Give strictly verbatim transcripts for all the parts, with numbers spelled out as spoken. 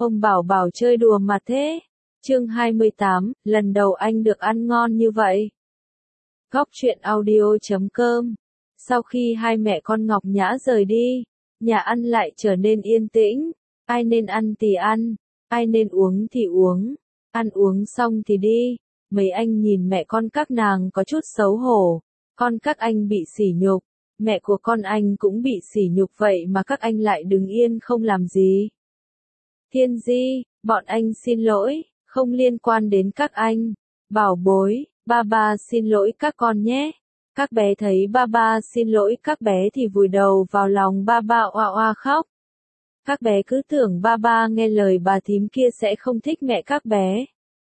Ông bảo bảo chơi đùa mà thế. Chương hai mươi tám, lần đầu anh được ăn ngon như vậy. Góc truyện audio chấm com. Sau khi hai mẹ con Ngọc Nhã rời đi, nhà ăn lại trở nên yên tĩnh. Ai nên ăn thì ăn, ai nên uống thì uống. Ăn uống xong thì đi. Mấy anh nhìn mẹ con các nàng có chút xấu hổ. Con các anh bị sỉ nhục, mẹ của con anh cũng bị sỉ nhục vậy mà các anh lại đứng yên không làm gì. Thiên Di, bọn anh xin lỗi, không liên quan đến các anh. Bảo bối, ba ba xin lỗi các con nhé. Các bé thấy ba ba xin lỗi các bé thì vùi đầu vào lòng ba ba oa oa khóc. Các bé cứ tưởng ba ba nghe lời bà thím kia sẽ không thích mẹ các bé.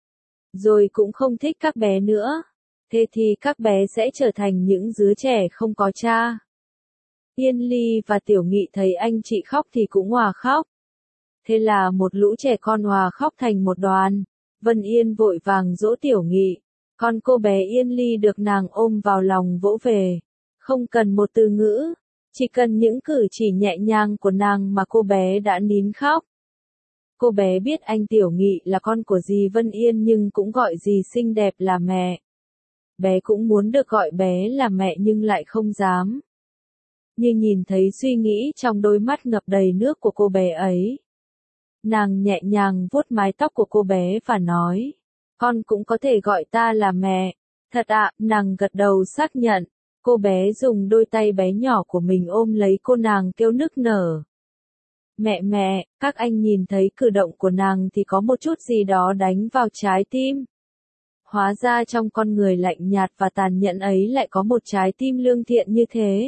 Rồi cũng không thích các bé nữa. Thế thì các bé sẽ trở thành những đứa trẻ không có cha. Yên Ly và Tiểu Nghị thấy anh chị khóc thì cũng hòa khóc. Thế là một lũ trẻ con hòa khóc thành một đoàn. Vân Yên vội vàng dỗ Tiểu Nghị. Con cô bé Yên Ly được nàng ôm vào lòng vỗ về. Không cần một từ ngữ, chỉ cần những cử chỉ nhẹ nhàng của nàng mà cô bé đã nín khóc. Cô bé biết anh Tiểu Nghị là con của dì Vân Yên nhưng cũng gọi dì xinh đẹp là mẹ. Bé cũng muốn được gọi bé là mẹ nhưng lại không dám. Như nhìn thấy suy nghĩ trong đôi mắt ngập đầy nước của cô bé ấy. Nàng nhẹ nhàng vuốt mái tóc của cô bé và nói, con cũng có thể gọi ta là mẹ. Thật ạ, nàng gật đầu xác nhận. Cô bé dùng đôi tay bé nhỏ của mình ôm lấy cô nàng kêu nức nở. Mẹ mẹ, các anh nhìn thấy cử động của nàng thì có một chút gì đó đánh vào trái tim. Hóa ra trong con người lạnh nhạt và tàn nhẫn ấy lại có một trái tim lương thiện như thế.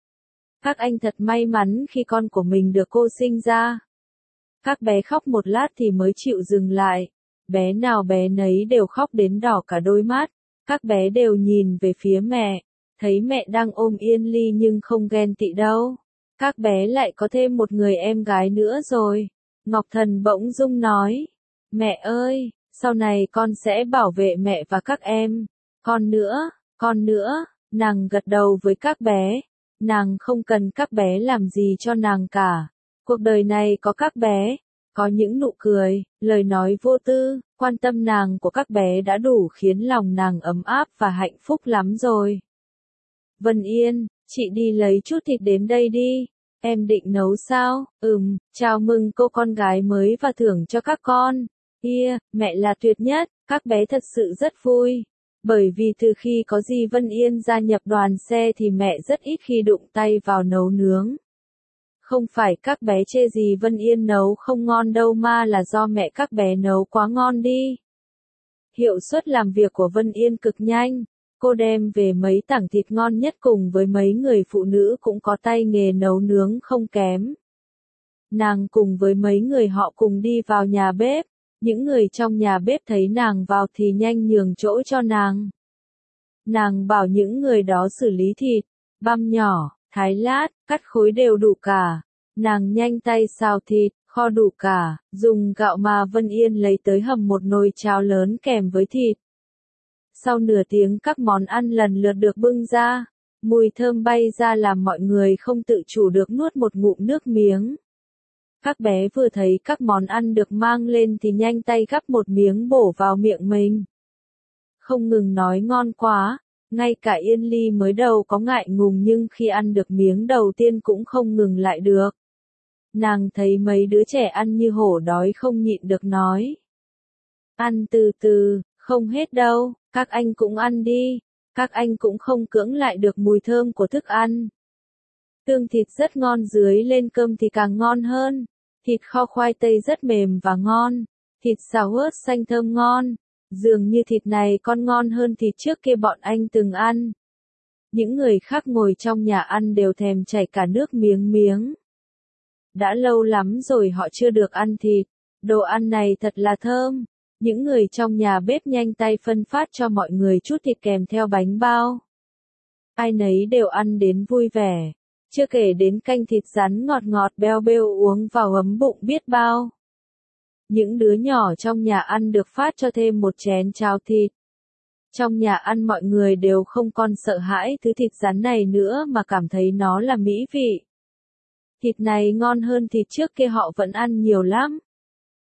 Các anh thật may mắn khi con của mình được cô sinh ra. Các bé khóc một lát thì mới chịu dừng lại. Bé nào bé nấy đều khóc đến đỏ cả đôi mắt. Các bé đều nhìn về phía mẹ. Thấy mẹ đang ôm Yên Ly nhưng không ghen tị đâu. Các bé lại có thêm một người em gái nữa rồi. Ngọc Thần bỗng dưng nói. Mẹ ơi, sau này con sẽ bảo vệ mẹ và các em. Con nữa, con nữa, nàng gật đầu với các bé. Nàng không cần các bé làm gì cho nàng cả. Cuộc đời này có các bé, có những nụ cười, lời nói vô tư, quan tâm nàng của các bé đã đủ khiến lòng nàng ấm áp và hạnh phúc lắm rồi. Vân Yên, chị đi lấy chút thịt đến đây đi. Em định nấu sao? Ừm, chào mừng cô con gái mới và thưởng cho các con. Yeah, mẹ là tuyệt nhất, các bé thật sự rất vui. Bởi vì từ khi có dì Vân Yên gia nhập đoàn xe thì mẹ rất ít khi đụng tay vào nấu nướng. Không phải các bé chê dì Vân Yên nấu không ngon đâu mà là do mẹ các bé nấu quá ngon đi. Hiệu suất làm việc của Vân Yên cực nhanh. Cô đem về mấy tảng thịt ngon nhất cùng với mấy người phụ nữ cũng có tay nghề nấu nướng không kém. Nàng cùng với mấy người họ cùng đi vào nhà bếp. Những người trong nhà bếp thấy nàng vào thì nhanh nhường chỗ cho nàng. Nàng bảo những người đó xử lý thịt, băm nhỏ, thái lát, cắt khối đều đủ cả. Nàng nhanh tay xào thịt, kho đủ cả, dùng gạo mà Vân Yên lấy tới hầm một nồi cháo lớn kèm với thịt. Sau nửa tiếng các món ăn lần lượt được bưng ra, mùi thơm bay ra làm mọi người không tự chủ được nuốt một ngụm nước miếng. Các bé vừa thấy các món ăn được mang lên thì nhanh tay gắp một miếng bổ vào miệng mình. Không ngừng nói ngon quá, ngay cả Yên Ly mới đầu có ngại ngùng nhưng khi ăn được miếng đầu tiên cũng không ngừng lại được. Nàng thấy mấy đứa trẻ ăn như hổ đói không nhịn được nói. Ăn từ từ, không hết đâu, các anh cũng ăn đi, các anh cũng không cưỡng lại được mùi thơm của thức ăn. Tương thịt rất ngon dưới lên cơm thì càng ngon hơn. Thịt kho khoai tây rất mềm và ngon. Thịt xào ớt xanh thơm ngon. Dường như thịt này còn ngon hơn thịt trước kia bọn anh từng ăn. Những người khác ngồi trong nhà ăn đều thèm chảy cả nước miếng miếng. Đã lâu lắm rồi họ chưa được ăn thịt. Đồ ăn này thật là thơm. Những người trong nhà bếp nhanh tay phân phát cho mọi người chút thịt kèm theo bánh bao. Ai nấy đều ăn đến vui vẻ. Chưa kể đến canh thịt rắn ngọt ngọt beo beo uống vào ấm bụng biết bao. Những đứa nhỏ trong nhà ăn được phát cho thêm một chén cháo thịt. Trong nhà ăn mọi người đều không còn sợ hãi thứ thịt rắn này nữa mà cảm thấy nó là mỹ vị. Thịt này ngon hơn thịt trước kia họ vẫn ăn nhiều lắm.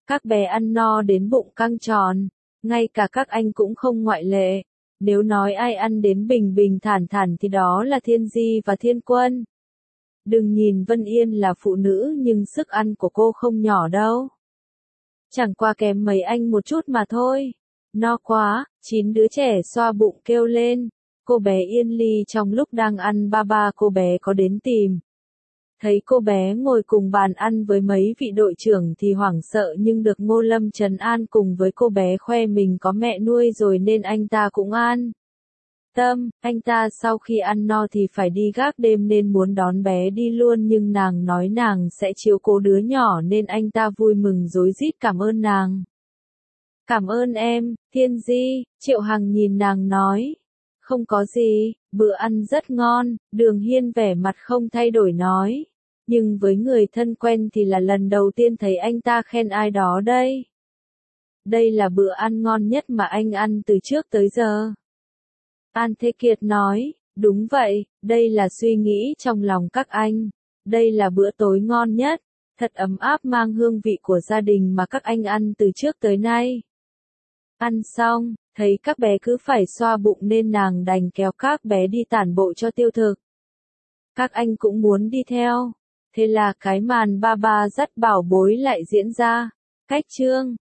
Các bé ăn no đến bụng căng tròn, ngay cả các anh cũng không ngoại lệ. Nếu nói ai ăn đến bình bình thản thản thì đó là Thiên Di và Thiên Quân. Đừng nhìn Vân Yên là phụ nữ nhưng sức ăn của cô không nhỏ đâu. Chẳng qua kém mấy anh một chút mà thôi. No quá, chín đứa trẻ xoa bụng kêu lên. Cô bé Yên Ly trong lúc đang ăn ba ba cô bé có đến tìm. Thấy cô bé ngồi cùng bàn ăn với mấy vị đội trưởng thì hoảng sợ nhưng được Ngô Lâm trấn an cùng với cô bé khoe mình có mẹ nuôi rồi nên anh ta cũng an tâm. Anh ta sau khi ăn no thì phải đi gác đêm nên muốn đón bé đi luôn nhưng nàng nói nàng sẽ chiếu cố đứa nhỏ nên anh ta vui mừng rối rít cảm ơn nàng. Cảm ơn em, Thiên Di, Triệu Hằng nhìn nàng nói. Không có gì, bữa ăn rất ngon, Đường Hiên vẻ mặt không thay đổi nói. Nhưng với người thân quen thì là lần đầu tiên thấy anh ta khen ai đó đây. Đây là bữa ăn ngon nhất mà anh ăn từ trước tới giờ. An Thế Kiệt nói, đúng vậy, đây là suy nghĩ trong lòng các anh. Đây là bữa tối ngon nhất, thật ấm áp mang hương vị của gia đình mà các anh ăn từ trước tới nay. Ăn xong, thấy các bé cứ phải xoa bụng nên nàng đành kéo các bé đi tản bộ cho tiêu thực. Các anh cũng muốn đi theo. Thế là cái màn ba ba dắt bảo bối lại diễn ra. Cách chương